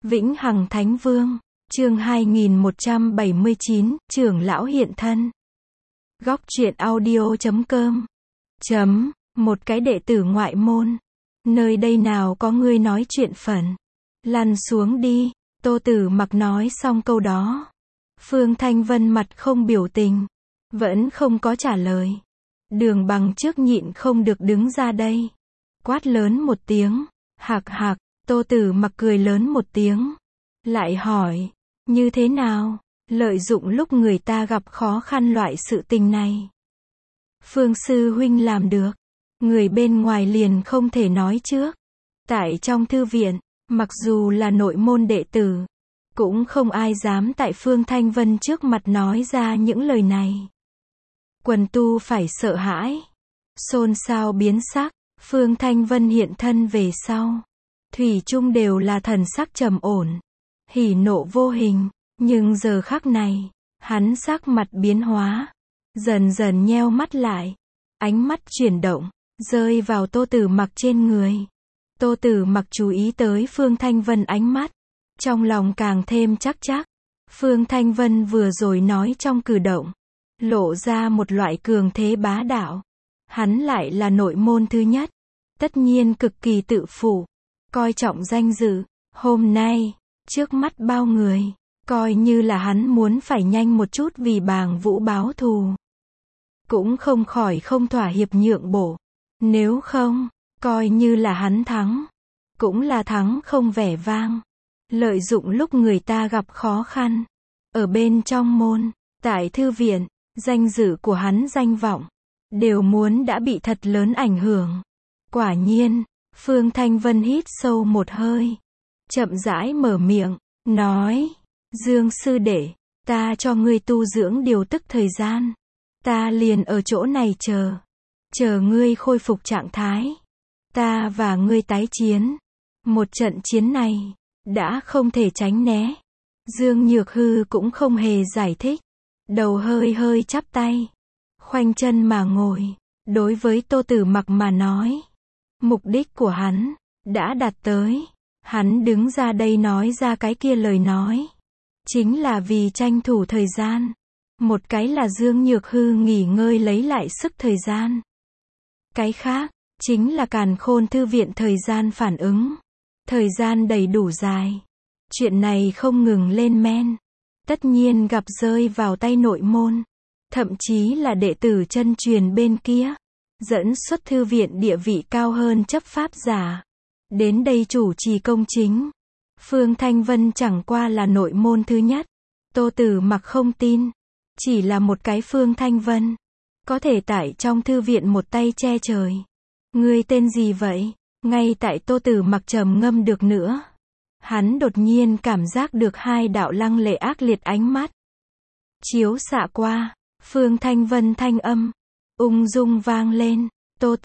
Vĩnh Hằng Thánh Vương, chương 2179, trưởng lão hiện thân. Góc truyện audio.com. Một cái đệ tử ngoại môn. Nơi đây nào có ngươi nói chuyện phận. Lăn xuống đi, Tô Tử Mặc nói xong câu đó. Phương Thanh Vân mặt không biểu tình. Vẫn không có trả lời. Đường Bằng trước nhịn không được đứng ra đây. Quát lớn một tiếng. Hạc hạc, Tô Tử Mặc cười lớn một tiếng. Lại hỏi, như thế nào? Lợi dụng lúc người ta gặp khó khăn loại sự tình này. Phương sư huynh làm được. Người bên ngoài liền không thể nói trước. Tại trong thư viện, mặc dù là nội môn đệ tử, cũng không ai dám tại Phương Thanh Vân trước mặt nói ra những lời này. Quần tu phải sợ hãi. Xôn xao biến sắc. Phương Thanh Vân hiện thân về sau, thủy chung đều là thần sắc trầm ổn, hỉ nộ vô hình. Nhưng giờ khắc này, hắn sắc mặt biến hóa, dần dần nheo mắt lại, ánh mắt chuyển động, rơi vào Tô Tử Mặc trên người. Tô Tử Mặc chú ý tới Phương Thanh Vân ánh mắt, trong lòng càng thêm chắc chắc. Phương Thanh Vân vừa rồi nói trong cử động, lộ ra một loại cường thế bá đạo. Hắn lại là nội môn thứ nhất, tất nhiên cực kỳ tự phụ, coi trọng danh dự. Hôm nay, trước mắt bao người, coi như là hắn muốn phải nhanh một chút vì Bàng Vũ báo thù, cũng không khỏi không thỏa hiệp nhượng bộ. Nếu không, coi như là hắn thắng, cũng là thắng không vẻ vang. Lợi dụng lúc người ta gặp khó khăn, ở bên trong môn, tại thư viện, danh dự của hắn danh vọng, đều muốn đã bị thật lớn ảnh hưởng. Quả nhiên, Phương Thanh Vân hít sâu một hơi, chậm rãi mở miệng, nói, Dương sư đệ, ta cho ngươi tu dưỡng điều tức thời gian. Ta liền ở chỗ này chờ ngươi khôi phục trạng thái. Ta và ngươi tái chiến. Một trận chiến này, đã không thể tránh né. Dương Nhược Hư cũng không hề giải thích. Đầu hơi hơi chắp tay, khoanh chân mà ngồi. Đối với Tô Tử Mặc mà nói, mục đích của hắn đã đạt tới. Hắn đứng ra đây nói ra cái kia lời nói, chính là vì tranh thủ thời gian. Một cái là Dương Nhược Hư nghỉ ngơi lấy lại sức thời gian. Cái khác, chính là Càn Khôn thư viện thời gian phản ứng. Thời gian đầy đủ dài. Chuyện này không ngừng lên men. Tất nhiên gặp rơi vào tay nội môn. Thậm chí là đệ tử chân truyền bên kia. Dẫn xuất thư viện địa vị cao hơn chấp pháp giả. Đến đây chủ trì công chính. Phương Thanh Vân chẳng qua là nội môn thứ nhất. Tô Tử Mặc không tin. Chỉ là một cái Phương Thanh Vân, có thể tại trong thư viện một tay che trời. Ngươi tên gì vậy? Ngay tại Tô Tử Mặc trầm ngâm được nữa, hắn đột nhiên cảm giác được hai đạo lăng lệ ác liệt ánh mắt chiếu xạ qua. Phương Thanh Vân thanh âm ung dung vang lên. Tô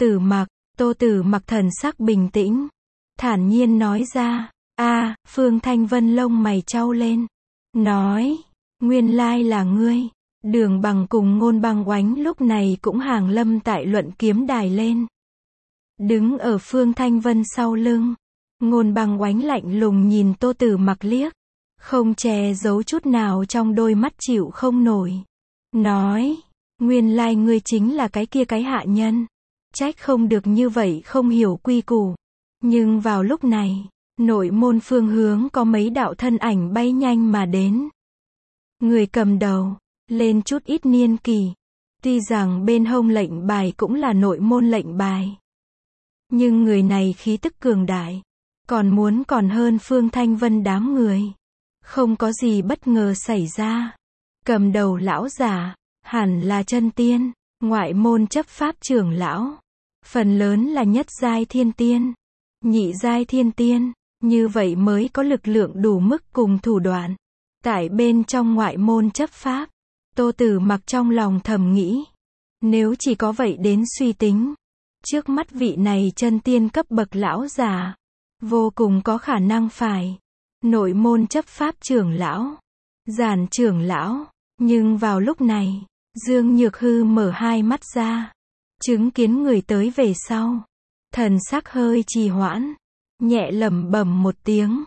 Tử Mặc thần sắc bình tĩnh, thản nhiên nói ra. Phương Thanh Vân lông mày chau lên, nói, nguyên lai là ngươi. Đường Bằng cùng Ngôn Băng Oánh lúc này cũng hàng lâm tại luận kiếm đài lên. Đứng ở Phương Thanh Vân sau lưng, Ngôn Băng Oánh lạnh lùng nhìn Tô Tử Mặc liếc, không che giấu chút nào trong đôi mắt chịu không nổi. Nói, nguyên lai ngươi chính là cái kia cái hạ nhân. Trách không được như vậy không hiểu quy củ. Nhưng vào lúc này, nội môn phương hướng có mấy đạo thân ảnh bay nhanh mà đến. Người cầm đầu, lên chút ít niên kỳ. Tuy rằng bên hông lệnh bài cũng là nội môn lệnh bài, nhưng người này khí tức cường đại, còn hơn Phương Thanh Vân đám người. Không có gì bất ngờ xảy ra. Cầm đầu lão giả, hẳn là chân tiên, ngoại môn chấp pháp trưởng lão. Phần lớn là nhất giai thiên tiên, nhị giai thiên tiên, như vậy mới có lực lượng đủ mức cùng thủ đoạn. Tại bên trong ngoại môn chấp pháp, Tô Tử Mặc trong lòng thầm nghĩ, nếu chỉ có vậy đến suy tính, trước mắt vị này chân tiên cấp bậc lão già, vô cùng có khả năng phải nội môn chấp pháp trưởng lão, giản trưởng lão. Nhưng vào lúc này, Dương Nhược Hư mở hai mắt ra, chứng kiến người tới về sau, thần sắc hơi trì hoãn, nhẹ lẩm bẩm một tiếng,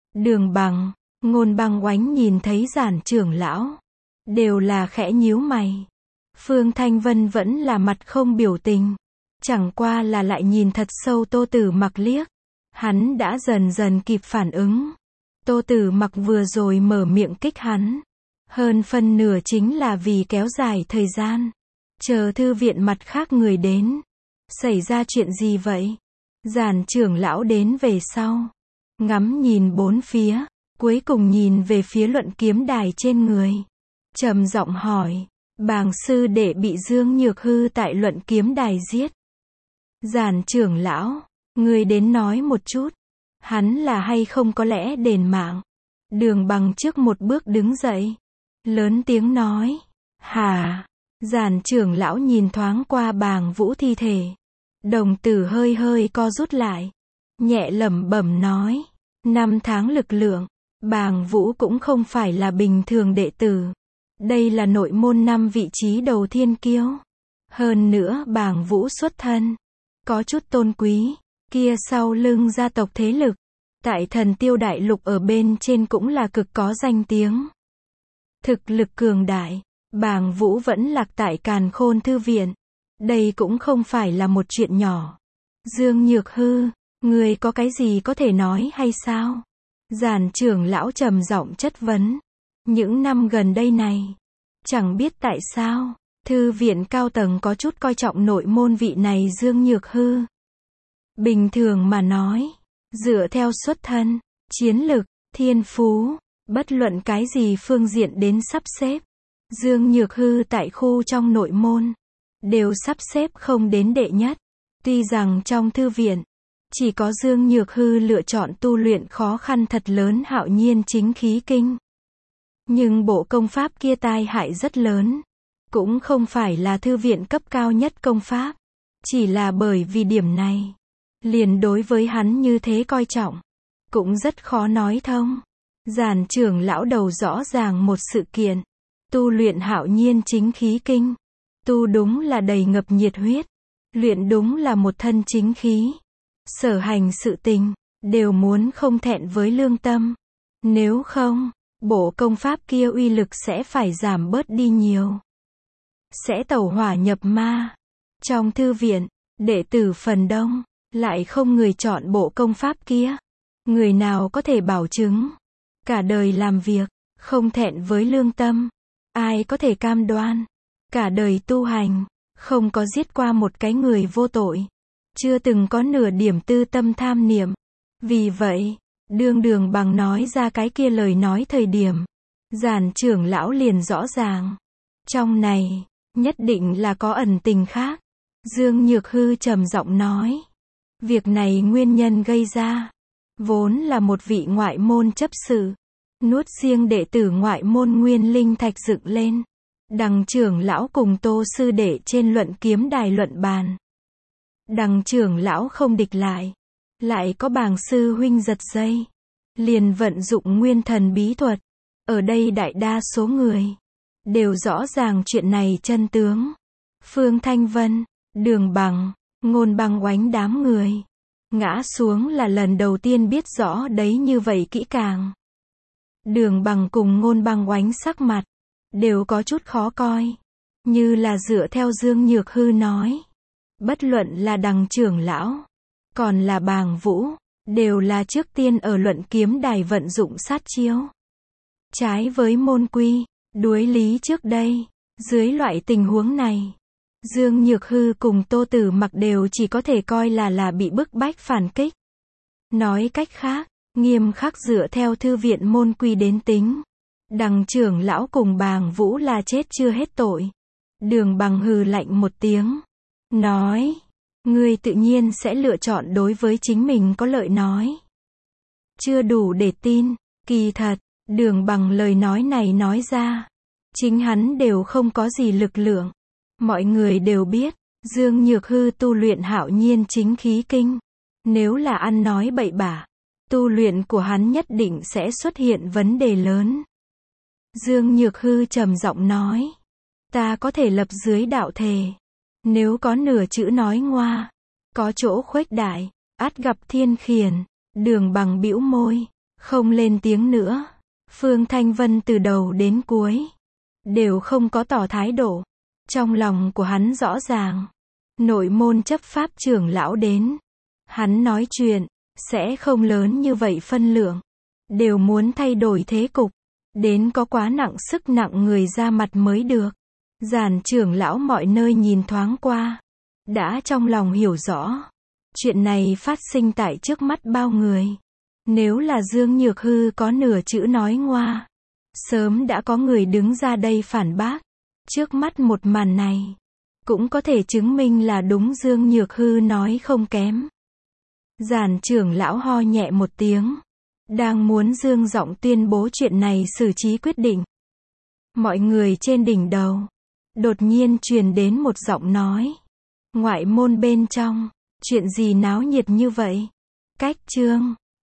Đường Bằng, Ngôn Băng Oánh nhìn thấy Giản trưởng lão, đều là khẽ nhíu mày. Phương Thanh Vân vẫn là mặt không biểu tình, chẳng qua là lại nhìn thật sâu Tô Tử Mặc liếc. Hắn đã dần dần kịp phản ứng. Tô Tử Mặc vừa rồi mở miệng kích hắn, hơn phân nửa chính là vì kéo dài thời gian, chờ thư viện mặt khác người đến. Xảy ra chuyện gì vậy? Giản trưởng lão đến về sau, ngắm nhìn bốn phía, cuối cùng nhìn về phía luận kiếm đài trên người, trầm giọng hỏi, Bàng sư đệ bị Dương Nhược Hư tại luận kiếm đài giết. Giản trưởng lão, người đến nói một chút, hắn là hay không có lẽ đền mạng? Đường Bằng trước một bước đứng dậy, lớn tiếng nói, hả? Giản trưởng lão nhìn thoáng qua Bàng Vũ thi thể, đồng tử hơi hơi co rút lại, nhẹ lẩm bẩm nói, 5 tháng lực lượng, Bàng Vũ cũng không phải là bình thường đệ tử. Đây là nội môn 5 vị trí đầu thiên kiêu. Hơn nữa Bàng Vũ xuất thân có chút tôn quý, kia sau lưng gia tộc thế lực, tại Thần Tiêu Đại Lục ở bên trên cũng là cực có danh tiếng. Thực lực cường đại, Bàng Vũ vẫn lạc tại Càn Khôn thư viện. Đây cũng không phải là một chuyện nhỏ. Dương Nhược Hư, người có cái gì có thể nói hay sao? Giản trưởng lão trầm giọng chất vấn. Những năm gần đây này, chẳng biết tại sao, thư viện cao tầng có chút coi trọng nội môn vị này Dương Nhược Hư. Bình thường mà nói, dựa theo xuất thân, chiến lực, thiên phú, bất luận cái gì phương diện đến sắp xếp, Dương Nhược Hư tại khu trong nội môn, đều sắp xếp không đến đệ nhất. Tuy rằng trong thư viện, chỉ có Dương Nhược Hư lựa chọn tu luyện khó khăn thật lớn Hạo Nhiên Chính Khí Kinh. Nhưng bộ công pháp kia tai hại rất lớn. Cũng không phải là thư viện cấp cao nhất công pháp. Chỉ là bởi vì điểm này, liền đối với hắn như thế coi trọng. Cũng rất khó nói thông. Giản trưởng lão đầu rõ ràng một sự kiện. Tu luyện Hạo Nhiên Chính Khí Kinh. Tu đúng là đầy ngập nhiệt huyết. Luyện đúng là một thân chính khí. Sở hành sự tình, đều muốn không thẹn với lương tâm. Nếu không, bộ công pháp kia uy lực sẽ phải giảm bớt đi nhiều. Sẽ tẩu hỏa nhập ma. Trong thư viện, đệ tử phần đông, lại không người chọn bộ công pháp kia. Người nào có thể bảo chứng, cả đời làm việc, không thẹn với lương tâm. Ai có thể cam đoan, cả đời tu hành, không có giết qua một cái người vô tội. Chưa từng có nửa điểm tư tâm tham niệm. Vì vậy, Đường Bằng nói ra cái kia lời nói thời điểm, Giản trưởng lão liền rõ ràng. Trong này, nhất định là có ẩn tình khác. Dương Nhược Hư trầm giọng nói. Việc này nguyên nhân gây ra, vốn là một vị ngoại môn chấp sự, nuốt riêng đệ tử ngoại môn Nguyên Linh Thạch dựng lên. Đằng trưởng lão cùng Tô sư đệ trên luận kiếm đài luận bàn. Đằng trưởng lão không địch lại có Bàng sư huynh giật dây, liền vận dụng nguyên thần bí thuật. Ở đây đại đa số người đều rõ ràng chuyện này chân tướng. Phương Thanh Vân, Đường Bằng, Ngôn Băng Oánh đám người ngã xuống là lần đầu tiên biết rõ đấy như vậy kỹ càng. Đường Bằng cùng Ngôn Băng Oánh sắc mặt đều có chút khó coi, như là dựa theo Dương Nhược Hư nói. Bất luận là đằng trưởng lão, còn là Bàng Vũ, đều là trước tiên ở luận kiếm đài vận dụng sát chiêu. Trái với môn quy, đối lý trước đây, dưới loại tình huống này, Dương Nhược Hư cùng Tô Tử Mặc đều chỉ có thể coi là bị bức bách phản kích. Nói cách khác, nghiêm khắc dựa theo thư viện môn quy đến tính. Đằng trưởng lão cùng Bàng Vũ là chết chưa hết tội. Đường Bằng hừ lạnh một tiếng, nói, ngươi tự nhiên sẽ lựa chọn đối với chính mình có lợi nói. Chưa đủ để tin, kỳ thật, Đường Bằng lời nói này nói ra, chính hắn đều không có gì lực lượng. Mọi người đều biết, Dương Nhược Hư tu luyện Hạo Nhiên Chính Khí Kinh. Nếu là ăn nói bậy bạ, tu luyện của hắn nhất định sẽ xuất hiện vấn đề lớn. Dương Nhược Hư trầm giọng nói, ta có thể lập dưới đạo thề, nếu có nửa chữ nói ngoa, có chỗ khuếch đại, ắt gặp thiên khiển. Đường Bằng bĩu môi, không lên tiếng nữa. Phương Thanh Vân từ đầu đến cuối đều không có tỏ thái độ. Trong lòng của hắn rõ ràng, nội môn chấp pháp trưởng lão đến, hắn nói chuyện sẽ không lớn như vậy phân lượng, đều muốn thay đổi thế cục, đến có quá nặng sức nặng người ra mặt mới được. Giản trưởng lão mọi nơi nhìn thoáng qua, đã trong lòng hiểu rõ, chuyện này phát sinh tại trước mắt bao người. Nếu là Dương Nhược Hư có nửa chữ nói ngoa, sớm đã có người đứng ra đây phản bác. Trước mắt một màn này, cũng có thể chứng minh là đúng, Dương Nhược Hư nói không kém. Giản trưởng lão ho nhẹ một tiếng, đang muốn dương giọng tuyên bố chuyện này xử trí quyết định. Mọi người trên đỉnh đầu, đột nhiên truyền đến một giọng nói. Ngoại môn bên trong, chuyện gì náo nhiệt như vậy? Cách chương